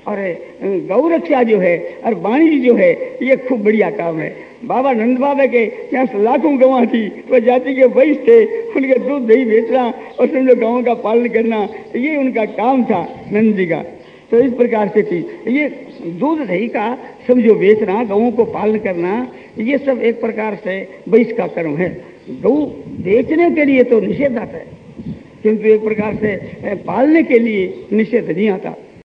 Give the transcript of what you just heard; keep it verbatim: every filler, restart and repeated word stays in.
और गौ रक्षा जो है और वाणिज्य जो है ये खूब बढ़िया काम है। बाबा नंद बाबा के यहाँ लाखों गवां थी, वह जाति के वैश्य थे, उनके दूध दही बेचना और समझो गवां का पालन करना, ये उनका काम था नंद जी का। तो इस प्रकार से थी ये दूध दही का समझो बेचना, गवों को पालन करना, ये सब एक प्रकार से वैश्य का कर्म है। गौ बेचने के लिए तो निषेध आता है, किंतु एक प्रकार से पालने के लिए निषेध नहीं आता।